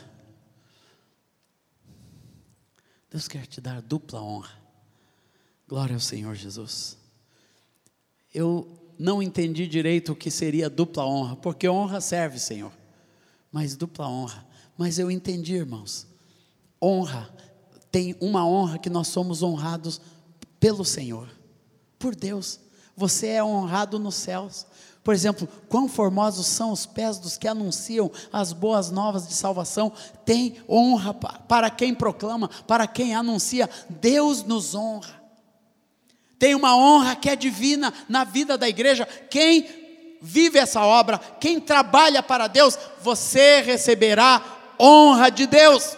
Deus quer te dar dupla honra. Glória ao Senhor Jesus. Eu não entendi direito o que seria dupla honra, porque honra serve, Senhor, mas dupla honra. Mas eu entendi, irmãos. Honra, tem uma honra que nós somos honrados pelo Senhor, por Deus. Você é honrado nos céus. Por exemplo, quão formosos são os pés dos que anunciam as boas novas de salvação. Tem honra para quem proclama, para quem anuncia. Deus nos honra. Tem uma honra que é divina na vida da igreja. Quem vive essa obra, quem trabalha para Deus, você receberá honra de Deus,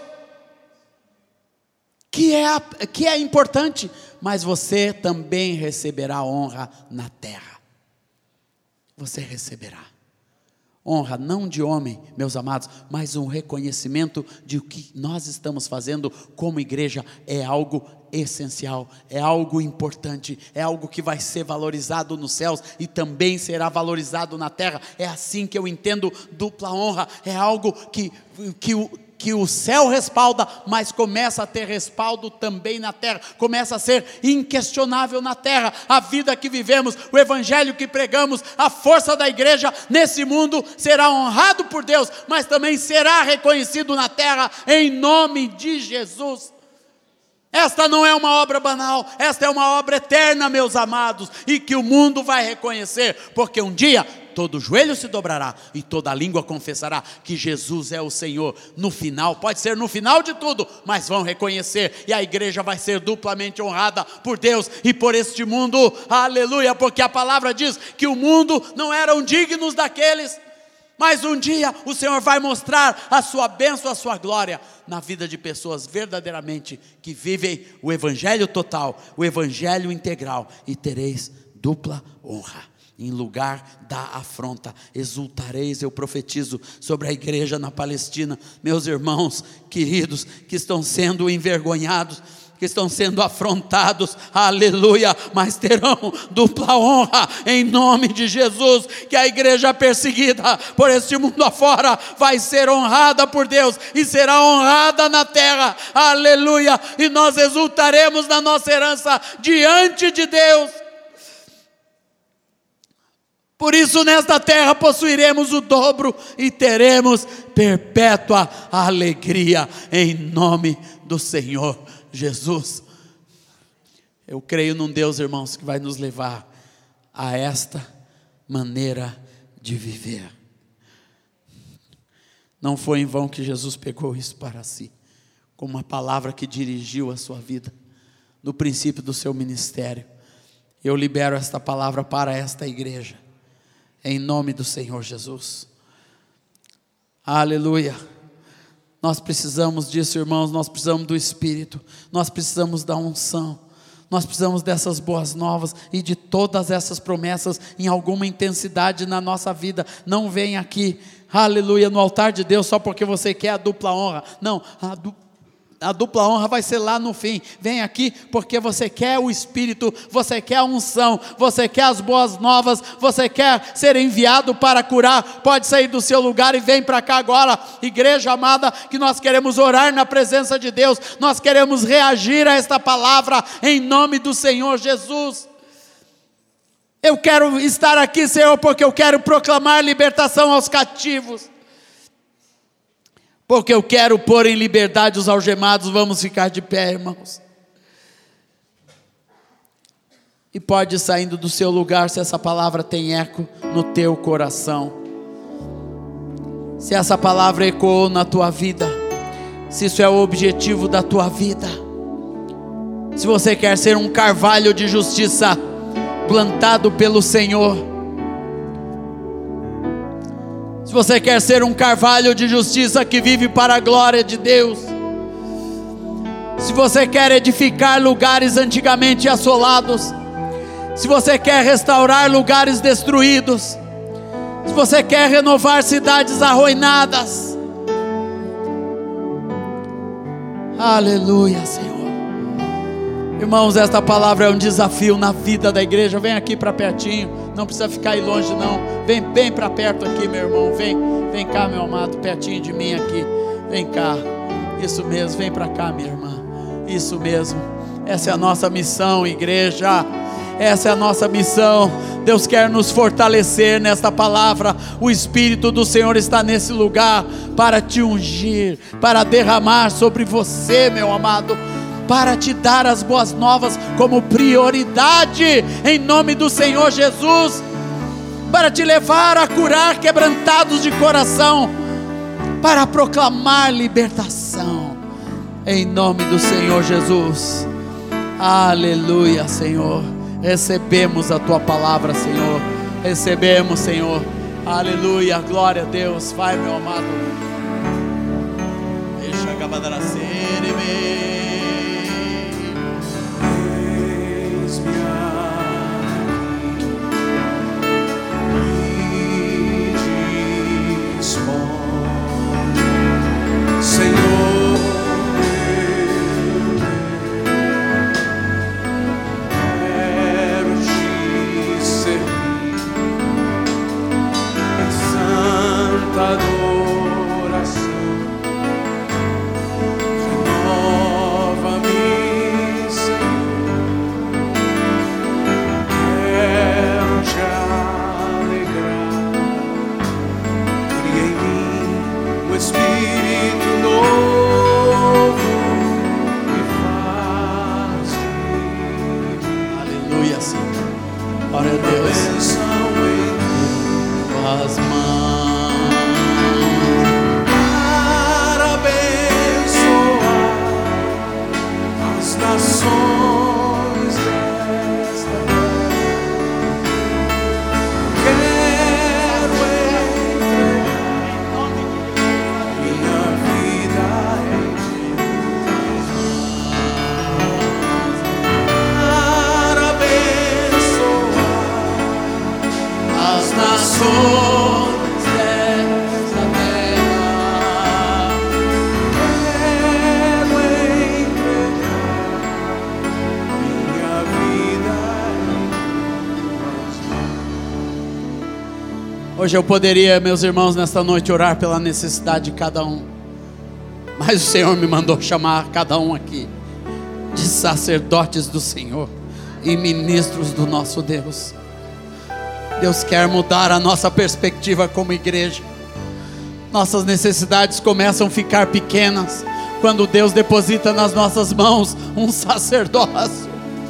que é importante, mas você também receberá honra na terra. Você receberá honra não de homem, meus amados, mas um reconhecimento de o que nós estamos fazendo como igreja é algo essencial, é algo importante, é algo que vai ser valorizado nos céus e também será valorizado na terra. É assim que eu entendo dupla honra. É algo que o céu respalda, mas começa a ter respaldo também na terra, começa a ser inquestionável na terra. A vida que vivemos, o evangelho que pregamos, a força da igreja nesse mundo será honrado por Deus, mas também será reconhecido na terra, em nome de Jesus. Esta não é uma obra banal, esta é uma obra eterna, meus amados, e que o mundo vai reconhecer, porque um dia todo joelho se dobrará e toda língua confessará que Jesus é o Senhor. No final, pode ser no final de tudo, mas vão reconhecer, e a igreja vai ser duplamente honrada por Deus e por este mundo, aleluia, porque a palavra diz que o mundo não eram dignos daqueles, mas um dia o Senhor vai mostrar a sua bênção, a sua glória na vida de pessoas verdadeiramente que vivem o evangelho total, o evangelho integral, e tereis dupla honra. Em lugar da afronta, exultareis, eu profetizo sobre a igreja na Palestina, meus irmãos queridos, que estão sendo envergonhados, que estão sendo afrontados, aleluia, mas terão dupla honra, em nome de Jesus, que a igreja perseguida por este mundo afora, vai ser honrada por Deus, e será honrada na terra, aleluia, e nós exultaremos na nossa herança, diante de Deus. Por isso nesta terra possuiremos o dobro, e teremos perpétua alegria, em nome do Senhor Jesus. Eu creio num Deus, irmãos, que vai nos levar a esta maneira de viver. Não foi em vão que Jesus pegou isso para si, como uma palavra que dirigiu a sua vida, no princípio do seu ministério. Eu libero esta palavra para esta igreja, em nome do Senhor Jesus. Aleluia. Nós precisamos disso, irmãos, nós precisamos do Espírito, nós precisamos da unção, nós precisamos dessas boas novas e de todas essas promessas em alguma intensidade na nossa vida. Não vem aqui, aleluia, no altar de Deus só porque você quer a dupla honra. Não, a dupla honra vai ser lá no fim. Vem aqui porque você quer o Espírito, você quer a unção, você quer as boas novas, você quer ser enviado para curar. Pode sair do seu lugar e vem para cá agora, igreja amada, que nós queremos orar na presença de Deus, nós queremos reagir a esta palavra em nome do Senhor Jesus. Eu quero estar aqui, Senhor, porque eu quero proclamar libertação aos cativos, porque eu quero pôr em liberdade os algemados. Vamos ficar de pé, irmãos. E pode ir saindo do seu lugar, se essa palavra tem eco no teu coração, se essa palavra ecoou na tua vida, se isso é o objetivo da tua vida, se você quer ser um carvalho de justiça plantado pelo Senhor, se você quer ser um carvalho de justiça que vive para a glória de Deus, se você quer edificar lugares antigamente assolados, se você quer restaurar lugares destruídos, se você quer renovar cidades arruinadas, aleluia, Senhor. Irmãos, esta palavra é um desafio na vida da igreja. Vem aqui para pertinho, não precisa ficar aí longe não, vem bem para perto aqui, meu irmão, vem cá, meu amado, pertinho de mim aqui, vem cá, isso mesmo, vem para cá, minha irmã, isso mesmo, essa é a nossa missão, igreja, essa é a nossa missão. Deus quer nos fortalecer nesta palavra, o Espírito do Senhor está nesse lugar, para te ungir, para derramar sobre você, meu amado, para te dar as boas novas como prioridade, em nome do Senhor Jesus, para te levar a curar quebrantados de coração, para proclamar libertação, em nome do Senhor Jesus. Aleluia, Senhor, recebemos a tua palavra, Senhor, recebemos, Senhor, aleluia, glória a Deus. Vai, meu amado, deixa a Senhor, quero te servir em santa adoração. tuas mãos. Para abençoar as nações desta terra, quero entregar minha vida em tuas mãos. Para abençoar as nações desta terra, quero entregar minha vida em tuas mãos. Hoje eu poderia, meus irmãos, nesta noite orar pela necessidade de cada um, mas o Senhor me mandou chamar cada um aqui de sacerdotes do Senhor e ministros do nosso Deus. Deus quer mudar a nossa perspectiva como igreja. Nossas necessidades começam a ficar pequenas quando Deus deposita nas nossas mãos um sacerdócio.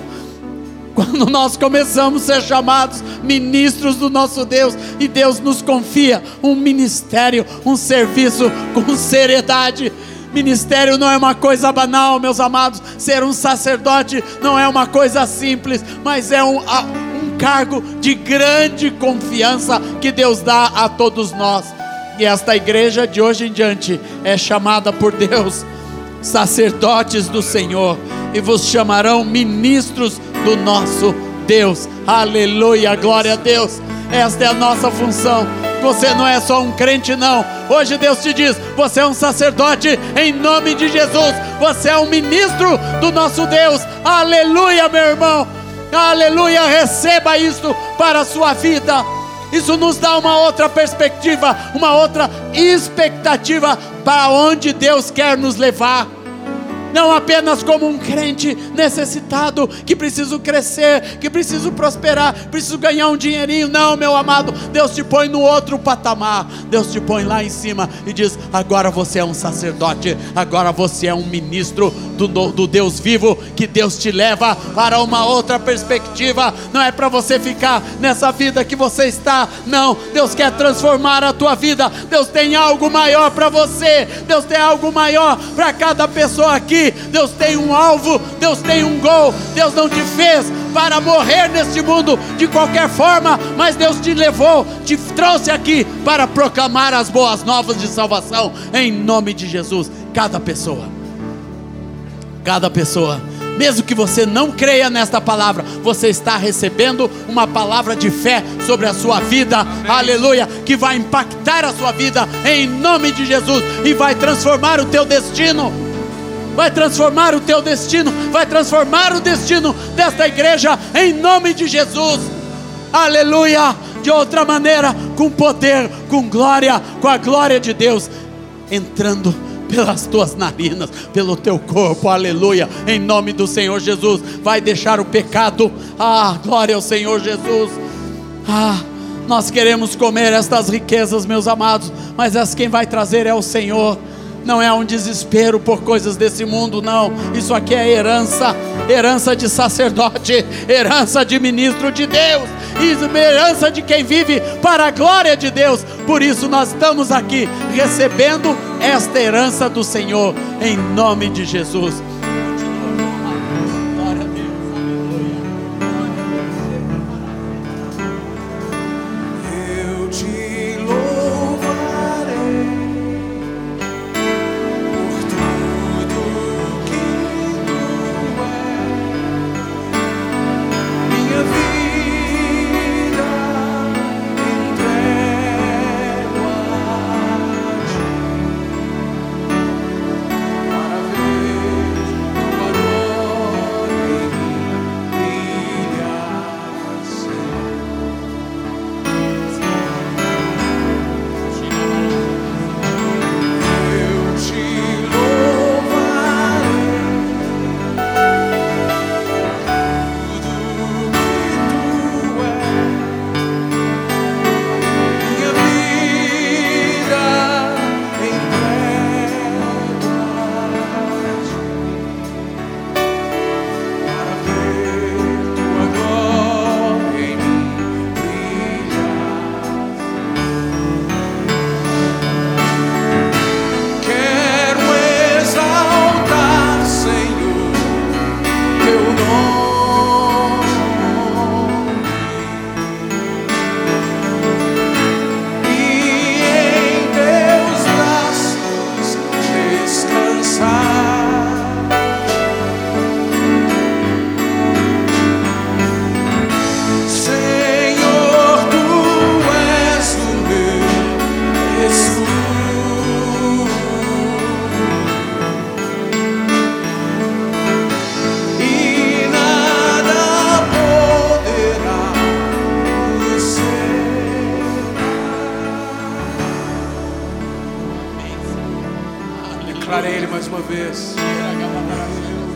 Quando nós começamos a ser chamados ministros do nosso Deus, e Deus nos confia um ministério, um serviço com seriedade. Ministério não é uma coisa banal, meus amados. Ser um sacerdote não é uma coisa simples, mas é um cargo de grande confiança que Deus dá a todos nós. E esta igreja de hoje em diante é chamada por Deus sacerdotes do Senhor, e vos chamarão ministros do nosso Deus. Aleluia, glória a Deus. Esta é a nossa função. Você não é só um crente, não. Hoje Deus te diz: você é um sacerdote em nome de Jesus. Você é um ministro do nosso Deus. Aleluia, meu irmão. Aleluia, receba isto para a sua vida. Isso nos dá uma outra perspectiva, uma outra expectativa para onde Deus quer nos levar. Não apenas como um crente necessitado, que preciso crescer, que preciso prosperar, preciso ganhar um dinheirinho. Não, meu amado, Deus te põe no outro patamar. Deus te põe lá em cima e diz: agora você é um sacerdote, agora você é um ministro do Deus vivo, que Deus te leva para uma outra perspectiva. Não é para você ficar nessa vida que você está, não. Deus quer transformar a tua vida. Deus tem algo maior para você. Deus tem algo maior para cada pessoa aqui. Deus tem um alvo, Deus tem um gol. Deus não te fez para morrer neste mundo de qualquer forma, mas Deus te levou, te trouxe aqui para proclamar as boas novas de salvação, em nome de Jesus. Cada pessoa, mesmo que você não creia nesta palavra, você está recebendo uma palavra de fé sobre a sua vida. Amém. Aleluia, que vai impactar a sua vida em nome de Jesus, e vai transformar o teu destino. Vai transformar o teu destino, vai transformar o destino desta igreja em nome de Jesus. Aleluia. De outra maneira, com poder, com glória, com a glória de Deus entrando pelas tuas narinas, pelo teu corpo. Aleluia, em nome do Senhor Jesus. Vai deixar o pecado. Glória ao Senhor Jesus. Nós queremos comer estas riquezas, meus amados, mas quem vai trazer é o Senhor. Não é um desespero por coisas desse mundo, não. Isso aqui é herança, herança de sacerdote, herança de ministro de Deus, herança de quem vive para a glória de Deus. Por isso nós estamos aqui recebendo esta herança do Senhor, em nome de Jesus. Glória a Deus, aleluia. Eu te louvarei por tudo que tu és. Minha vida entrego a ti, para ver Declarei Ele mais uma vez.